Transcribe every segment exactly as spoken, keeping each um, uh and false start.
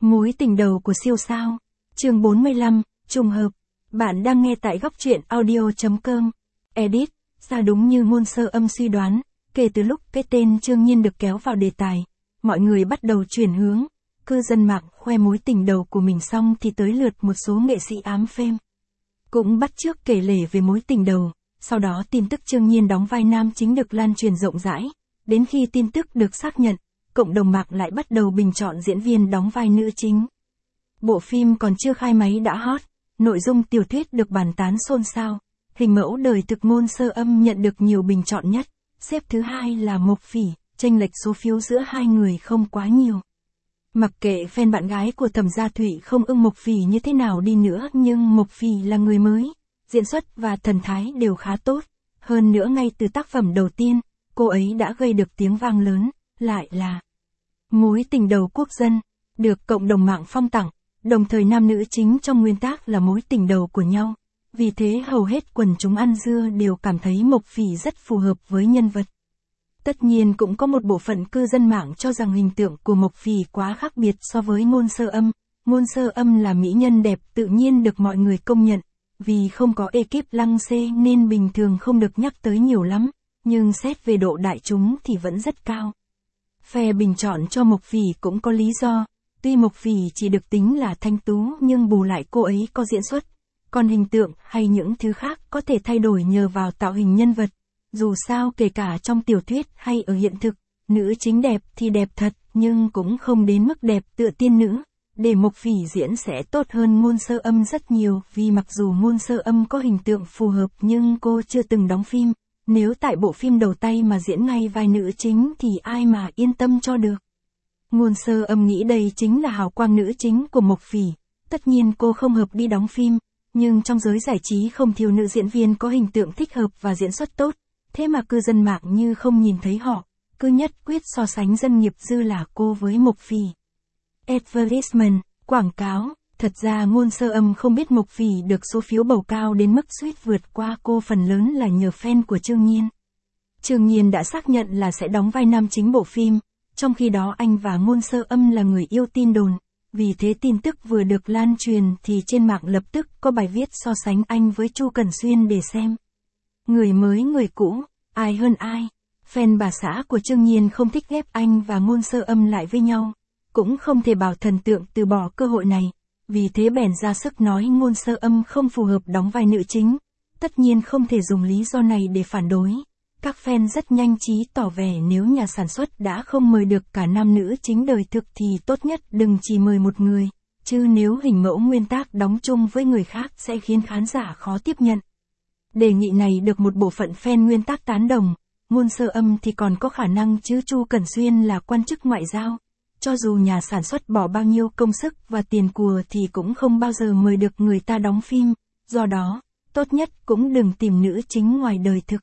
Mối tình đầu của siêu sao. Chương bốn mươi lăm, trùng hợp. Bạn đang nghe tại góc truyện audio chấm com. Edit, ra đúng như Ngôn Sơ Âm suy đoán, kể từ lúc cái tên Trương Nhiên được kéo vào đề tài, mọi người bắt đầu chuyển hướng. Cư dân mạng khoe mối tình đầu của mình xong thì tới lượt một số nghệ sĩ ám phêm cũng bắt chước kể lể về mối tình đầu. Sau đó tin tức Trương Nhiên đóng vai nam chính được lan truyền rộng rãi. Đến khi tin tức được xác nhận, cộng đồng mạng lại bắt đầu bình chọn diễn viên đóng vai nữ chính. Bộ phim còn chưa khai máy đã hot, nội dung tiểu thuyết được bàn tán xôn xao. Hình mẫu đời thực Ngôn Sơ Âm nhận được nhiều bình chọn nhất, xếp thứ hai là Mộc Phỉ, chênh lệch số phiếu giữa hai người không quá nhiều. Mặc kệ fan bạn gái của Thẩm Gia Thụy không ưng Mộc Phỉ như thế nào đi nữa, nhưng Mộc Phỉ là người mới, diễn xuất và thần thái đều khá tốt. Hơn nữa ngay từ tác phẩm đầu tiên, cô ấy đã gây được tiếng vang lớn, lại là mối tình đầu quốc dân, được cộng đồng mạng phong tặng, đồng thời nam nữ chính trong nguyên tác là mối tình đầu của nhau. Vì thế hầu hết quần chúng ăn dưa đều cảm thấy Mộc Phỉ rất phù hợp với nhân vật. Tất nhiên cũng có một bộ phận cư dân mạng cho rằng hình tượng của Mộc Phỉ quá khác biệt so với Ngôn Sơ Âm. Ngôn Sơ Âm là mỹ nhân đẹp tự nhiên được mọi người công nhận, vì không có ekip lăng xê nên bình thường không được nhắc tới nhiều lắm, nhưng xét về độ đại chúng thì vẫn rất cao. Phe bình chọn cho Mộc Phỉ cũng có lý do, tuy Mộc Phỉ chỉ được tính là thanh tú nhưng bù lại cô ấy có diễn xuất, còn hình tượng hay những thứ khác có thể thay đổi nhờ vào tạo hình nhân vật. Dù sao kể cả trong tiểu thuyết hay ở hiện thực, nữ chính đẹp thì đẹp thật, nhưng cũng không đến mức đẹp tựa tiên nữ. Để Mộc Phỉ diễn sẽ tốt hơn Ngôn Sơ Âm rất nhiều, vì mặc dù Ngôn Sơ Âm có hình tượng phù hợp nhưng cô chưa từng đóng phim. Nếu tại bộ phim đầu tay mà diễn ngay vai nữ chính thì ai mà yên tâm cho được. Ngôn Sơ Âm nghĩ đây chính là hào quang nữ chính của Mộc Phỉ. Tất nhiên cô không hợp đi đóng phim, nhưng trong giới giải trí không thiếu nữ diễn viên có hình tượng thích hợp và diễn xuất tốt. Thế mà cư dân mạng như không nhìn thấy họ, cứ nhất quyết so sánh dân nghiệp dư là cô với Mộc Phỉ. Advertisement, quảng cáo. Thật ra Ngôn Sơ Âm không biết Mộc Phỉ được số phiếu bầu cao đến mức suýt vượt qua cô phần lớn là nhờ fan của Trương Nhiên. Trương Nhiên đã xác nhận là sẽ đóng vai nam chính bộ phim, trong khi đó anh và Ngôn Sơ Âm là người yêu tin đồn. Vì thế tin tức vừa được lan truyền thì trên mạng lập tức có bài viết so sánh anh với Chu Cẩn Xuyên để xem. Người mới người cũ, ai hơn ai. Fan bà xã của Trương Nhiên không thích ghép anh và Ngôn Sơ Âm lại với nhau, cũng không thể bảo thần tượng từ bỏ cơ hội này. Vì thế bèn ra sức nói Ngôn Sơ Âm không phù hợp đóng vai nữ chính. Tất nhiên không thể dùng lý do này để phản đối. Các fan rất nhanh trí tỏ vẻ nếu nhà sản xuất đã không mời được cả nam nữ chính đời thực thì tốt nhất đừng chỉ mời một người, chứ nếu hình mẫu nguyên tác đóng chung với người khác sẽ khiến khán giả khó tiếp nhận. Đề nghị này được một bộ phận fan nguyên tác tán đồng. Ngôn Sơ Âm thì còn có khả năng chứ Chu Cẩn Xuyên là quan chức ngoại giao. Cho dù nhà sản xuất bỏ bao nhiêu công sức và tiền của thì cũng không bao giờ mời được người ta đóng phim, do đó, tốt nhất cũng đừng tìm nữ chính ngoài đời thực.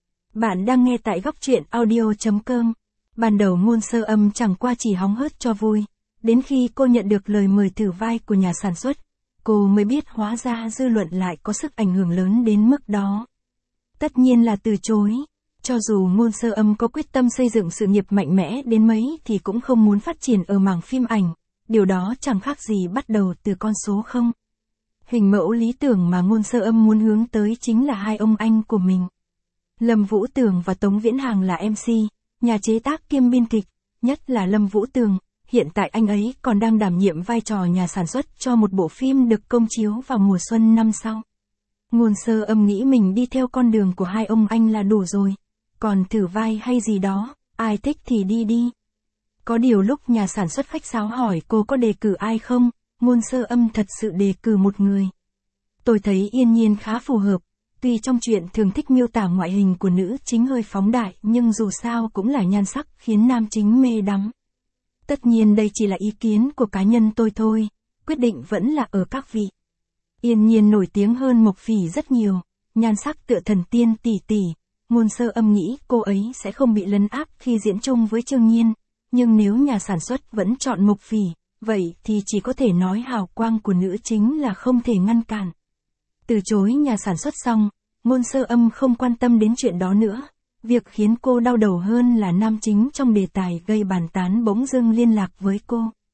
Bạn đang nghe tại góc truyện audio chấm com. Ban đầu Ngôn Sơ Âm chẳng qua chỉ hóng hớt cho vui, đến khi cô nhận được lời mời thử vai của nhà sản xuất, cô mới biết hóa ra dư luận lại có sức ảnh hưởng lớn đến mức đó. Tất nhiên là từ chối. Cho dù Ngôn Sơ Âm có quyết tâm xây dựng sự nghiệp mạnh mẽ đến mấy thì cũng không muốn phát triển ở mảng phim ảnh, điều đó chẳng khác gì bắt đầu từ con số không. Hình mẫu lý tưởng mà Ngôn Sơ Âm muốn hướng tới chính là hai ông anh của mình. Lâm Vũ Tường và Tống Viễn Hàng là em xê, nhà chế tác kiêm biên kịch, nhất là Lâm Vũ Tường, hiện tại anh ấy còn đang đảm nhiệm vai trò nhà sản xuất cho một bộ phim được công chiếu vào mùa xuân năm sau. Ngôn Sơ Âm nghĩ mình đi theo con đường của hai ông anh là đủ rồi. Còn thử vai hay gì đó, ai thích thì đi đi. Có điều lúc nhà sản xuất khách sáo hỏi cô có đề cử ai không, Ngôn Sơ Âm thật sự đề cử một người. Tôi thấy Yên Nhiên khá phù hợp, tuy trong truyện thường thích miêu tả ngoại hình của nữ chính hơi phóng đại nhưng dù sao cũng là nhan sắc khiến nam chính mê đắm. Tất nhiên đây chỉ là ý kiến của cá nhân tôi thôi, quyết định vẫn là ở các vị. Yên Nhiên nổi tiếng hơn Mộc Phỉ rất nhiều, nhan sắc tựa thần tiên tỷ tỷ. Ngôn Sơ Âm nghĩ cô ấy sẽ không bị lấn áp khi diễn chung với Trương Nhiên, nhưng nếu nhà sản xuất vẫn chọn Mộc Phỉ, vậy thì chỉ có thể nói hào quang của nữ chính là không thể ngăn cản. Từ chối nhà sản xuất xong, Ngôn Sơ Âm không quan tâm đến chuyện đó nữa. Việc khiến cô đau đầu hơn là nam chính trong đề tài gây bàn tán bỗng dưng liên lạc với cô.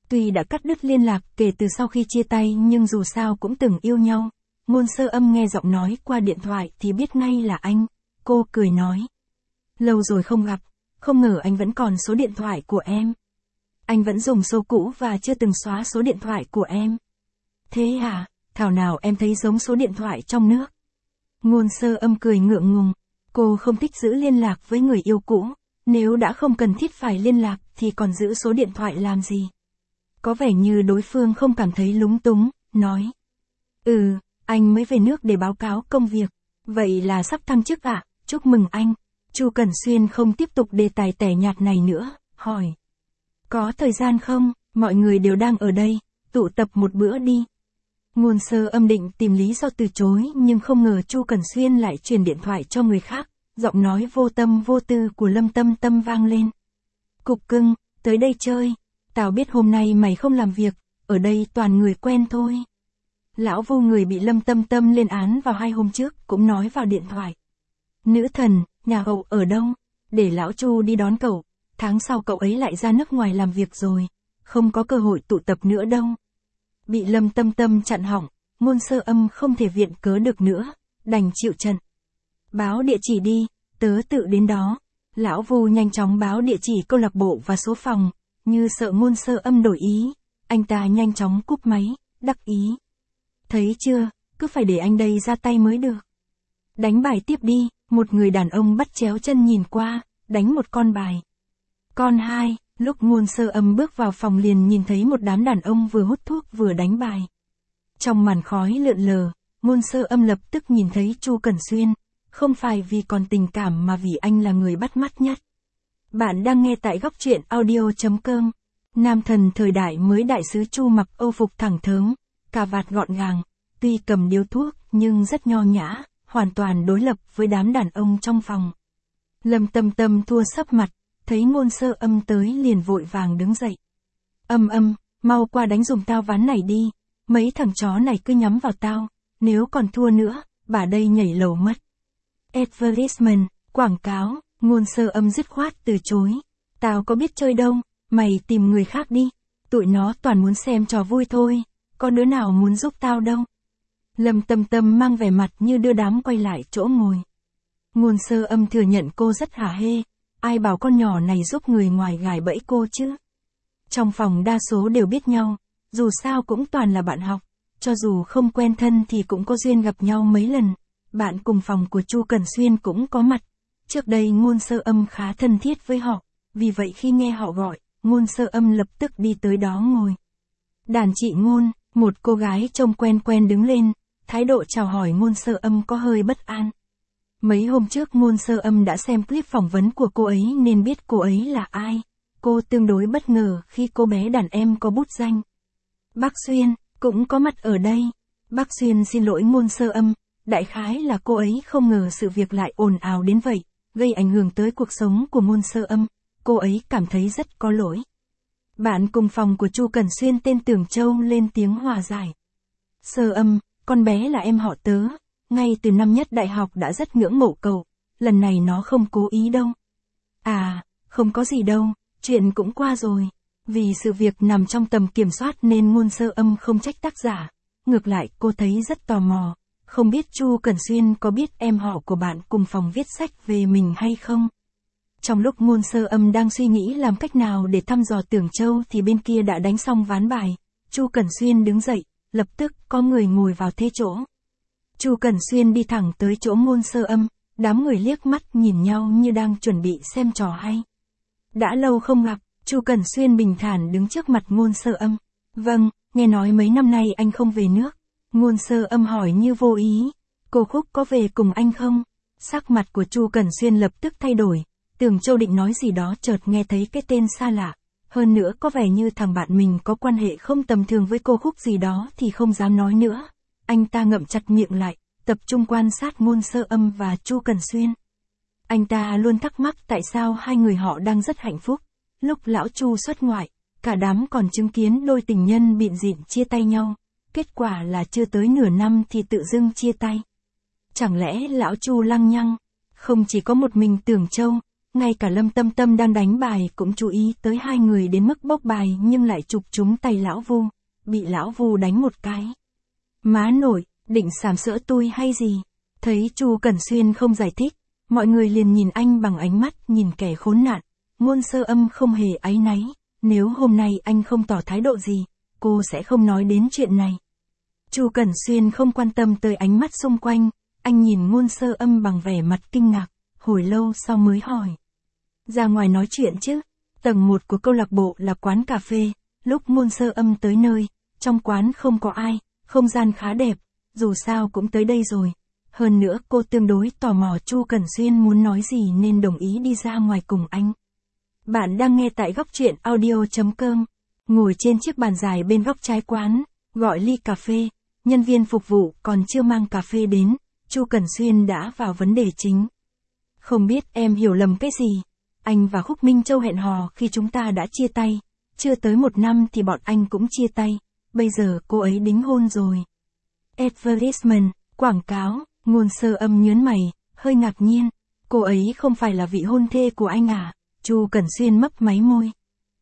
Tuy đã cắt đứt liên lạc kể từ sau khi chia tay nhưng dù sao cũng từng yêu nhau. Ngôn Sơ Âm nghe giọng nói qua điện thoại thì biết ngay là anh. Cô cười nói. Lâu rồi không gặp, không ngờ anh vẫn còn số điện thoại của em. Anh vẫn dùng số cũ và chưa từng xóa số điện thoại của em. Thế à, thảo nào em thấy giống số điện thoại trong nước. Ngôn Sơ Âm cười ngượng ngùng. Cô không thích giữ liên lạc với người yêu cũ. Nếu đã không cần thiết phải liên lạc thì còn giữ số điện thoại làm gì? Có vẻ như đối phương không cảm thấy lúng túng, nói. Ừ, anh mới về nước để báo cáo công việc. Vậy là sắp thăng chức ạ, à? Chúc mừng anh. Chu Cẩn Xuyên không tiếp tục đề tài tẻ nhạt này nữa, hỏi. Có thời gian không, mọi người đều đang ở đây, tụ tập một bữa đi. Ngôn Sơ Âm định tìm lý do từ chối nhưng không ngờ Chu Cẩn Xuyên lại truyền điện thoại cho người khác, giọng nói vô tâm vô tư của Lâm Tâm Tâm vang lên. Cục cưng, tới đây chơi, tao biết hôm nay mày không làm việc, ở đây toàn người quen thôi. Lão Vu người bị Lâm Tâm Tâm lên án vào hai hôm trước cũng nói vào điện thoại. Nữ thần, nhà cậu ở đâu? Để lão Chu đi đón cậu, tháng sau cậu ấy lại ra nước ngoài làm việc rồi, không có cơ hội tụ tập nữa đâu. Bị Lâm Tâm Tâm chặn hỏng, Ngôn Sơ Âm không thể viện cớ được nữa, đành chịu trận. Báo địa chỉ đi, tớ tự đến đó. Lão Vu nhanh chóng báo địa chỉ câu lạc bộ và số phòng, như sợ Ngôn Sơ Âm đổi ý, anh ta nhanh chóng cúp máy, đắc ý. Thấy chưa, cứ phải để anh đây ra tay mới được. Đánh bài tiếp đi, một người đàn ông bắt chéo chân nhìn qua, đánh một con bài. Con hai, lúc Ngôn Sơ Âm bước vào phòng liền nhìn thấy một đám đàn ông vừa hút thuốc vừa đánh bài. Trong màn khói lượn lờ, Ngôn Sơ Âm lập tức nhìn thấy Chu Cẩn Xuyên, không phải vì còn tình cảm mà vì anh là người bắt mắt nhất. Bạn đang nghe tại góc truyện audio chấm com. Nam thần thời đại mới đại sứ Chu mặc âu phục thẳng thớm, cà vạt gọn gàng, tuy cầm điếu thuốc nhưng rất nho nhã, hoàn toàn đối lập với đám đàn ông trong phòng. Lâm Tâm Tâm thua sấp mặt, thấy Ngôn Sơ Âm tới liền vội vàng đứng dậy. Âm Âm, mau qua đánh giùm tao ván này đi, mấy thằng chó này cứ nhắm vào tao, nếu còn thua nữa, bà đây nhảy lầu mất. Advertisement, quảng cáo, Ngôn Sơ Âm dứt khoát từ chối. Tao có biết chơi đâu, mày tìm người khác đi, tụi nó toàn muốn xem trò vui thôi, có đứa nào muốn giúp tao đâu. Lâm Tâm Tâm mang vẻ mặt như đưa đám quay lại chỗ ngồi. Ngôn Sơ Âm thừa nhận cô rất hả hê, ai bảo con nhỏ này giúp người ngoài gài bẫy cô chứ. Trong phòng đa số đều biết nhau, dù sao cũng toàn là bạn học, cho dù không quen thân thì cũng có duyên gặp nhau mấy lần. Bạn cùng phòng của Chu Cẩn Xuyên cũng có mặt. Trước đây Ngôn Sơ Âm khá thân thiết với họ, vì vậy khi nghe họ gọi, Ngôn Sơ Âm lập tức đi tới đó ngồi. Đàn chị Ngôn, một cô gái trông quen quen đứng lên, thái độ chào hỏi Ngôn Sơ Âm có hơi bất an. Mấy hôm trước Ngôn Sơ Âm đã xem clip phỏng vấn của cô ấy nên biết cô ấy là ai. Cô tương đối bất ngờ khi cô bé đàn em có bút danh. Bác Xuyên, cũng có mặt ở đây. Bác Xuyên xin lỗi Ngôn Sơ Âm, đại khái là cô ấy không ngờ sự việc lại ồn ào đến vậy, gây ảnh hưởng tới cuộc sống của Ngôn Sơ Âm. Cô ấy cảm thấy rất có lỗi. Bạn cùng phòng của Chu Cẩn Xuyên tên Tưởng Châu lên tiếng hòa giải. Sơ Âm, con bé là em họ tớ, ngay từ năm nhất đại học đã rất ngưỡng mộ cậu, lần này nó không cố ý đâu. À, không có gì đâu, chuyện cũng qua rồi. Vì sự việc nằm trong tầm kiểm soát nên Ngôn Sơ Âm không trách tác giả. Ngược lại cô thấy rất tò mò, không biết Chu Cẩn Xuyên có biết em họ của bạn cùng phòng viết sách về mình hay không. Trong lúc Ngôn Sơ Âm đang suy nghĩ làm cách nào để thăm dò Tưởng Châu thì bên kia đã đánh xong ván bài. Chu Cẩn Xuyên đứng dậy, lập tức có người ngồi vào thế chỗ. Chu Cẩn Xuyên đi thẳng tới chỗ Ngôn Sơ Âm, đám người liếc mắt nhìn nhau như đang chuẩn bị xem trò hay. Đã lâu không gặp, Chu Cẩn Xuyên bình thản đứng trước mặt Ngôn Sơ Âm. Vâng, nghe nói mấy năm nay anh không về nước. Ngôn Sơ Âm hỏi như vô ý. Cô Khúc có về cùng anh không? Sắc mặt của Chu Cẩn Xuyên lập tức thay đổi. Tưởng Châu định nói gì đó chợt nghe thấy cái tên xa lạ. Hơn nữa có vẻ như thằng bạn mình có quan hệ không tầm thường với cô Khúc gì đó thì không dám nói nữa. Anh ta ngậm chặt miệng lại, tập trung quan sát Ngôn Sơ Âm và Chu Cẩn Xuyên. Anh ta luôn thắc mắc tại sao hai người họ đang rất hạnh phúc. Lúc lão Chu xuất ngoại, cả đám còn chứng kiến đôi tình nhân bịn rịn chia tay nhau. Kết quả là chưa tới nửa năm thì tự dưng chia tay. Chẳng lẽ lão Chu lăng nhăng? Không chỉ có một mình Tưởng Châu, ngay cả Lâm Tâm Tâm đang đánh bài cũng chú ý tới hai người đến mức bốc bài nhưng lại chụp trúng tay lão Vu, bị lão Vu đánh một cái. Má nội, định sàm sỡ tôi hay gì? Thấy Chu Cẩn Xuyên không giải thích, mọi người liền nhìn anh bằng ánh mắt nhìn kẻ khốn nạn. Ngôn Sơ Âm không hề áy náy, nếu hôm nay anh không tỏ thái độ gì, cô sẽ không nói đến chuyện này. Chu Cẩn Xuyên không quan tâm tới ánh mắt xung quanh, anh nhìn Ngôn Sơ Âm bằng vẻ mặt kinh ngạc, hồi lâu sau mới hỏi. Ra ngoài nói chuyện chứ? Tầng một của câu lạc bộ là quán cà phê, lúc Ngôn Sơ Âm tới nơi, trong quán không có ai, không gian khá đẹp, dù sao cũng tới đây rồi. Hơn nữa cô tương đối tò mò Chu Cẩn Xuyên muốn nói gì nên đồng ý đi ra ngoài cùng anh. Bạn đang nghe tại góc truyện audio chấm com, ngồi trên chiếc bàn dài bên góc trái quán, gọi ly cà phê, nhân viên phục vụ còn chưa mang cà phê đến, Chu Cẩn Xuyên đã vào vấn đề chính. Không biết em hiểu lầm cái gì, anh và Khúc Minh Châu hẹn hò khi chúng ta đã chia tay, chưa tới một năm thì bọn anh cũng chia tay, bây giờ cô ấy đính hôn rồi. Advertisement, quảng cáo, Ngôn Sơ Âm nhớn mày, hơi ngạc nhiên, cô ấy không phải là vị hôn thê của anh à? Chu Cẩn Xuyên mấp máy môi.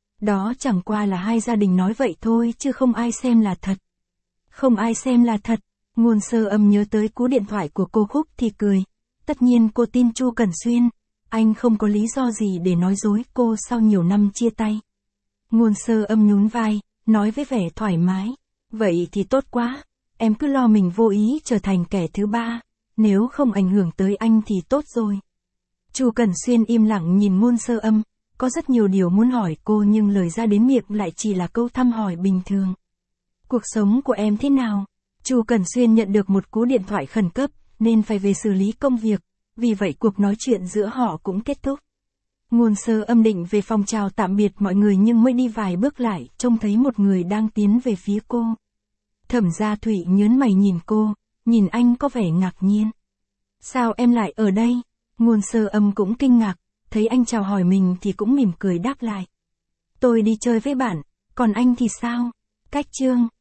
Đó chẳng qua là hai gia đình nói vậy thôi chứ không ai xem là thật. Không ai xem là thật, Ngôn Sơ Âm nhớ tới cú điện thoại của cô Khúc thì cười. Tất nhiên cô tin Chu Cẩn Xuyên, anh không có lý do gì để nói dối cô sau nhiều năm chia tay. Ngôn Sơ Âm nhún vai, nói với vẻ thoải mái. Vậy thì tốt quá, em cứ lo mình vô ý trở thành kẻ thứ ba, nếu không ảnh hưởng tới anh thì tốt rồi. Chu Cẩn Xuyên im lặng nhìn Ngôn Sơ Âm, có rất nhiều điều muốn hỏi cô nhưng lời ra đến miệng lại chỉ là câu thăm hỏi bình thường. Cuộc sống của em thế nào? Chu Cẩn Xuyên nhận được một cú điện thoại khẩn cấp, nên phải về xử lý công việc, vì vậy cuộc nói chuyện giữa họ cũng kết thúc. Ngôn Sơ Âm định về phòng chào tạm biệt mọi người nhưng mới đi vài bước lại, trông thấy một người đang tiến về phía cô. Thẩm Gia Thụy nhớn mày nhìn cô, nhìn anh có vẻ ngạc nhiên. Sao em lại ở đây? Ngôn Sơ Âm cũng kinh ngạc, thấy anh chào hỏi mình thì cũng mỉm cười đáp lại. Tôi đi chơi với bạn, còn anh thì sao? Cách chương.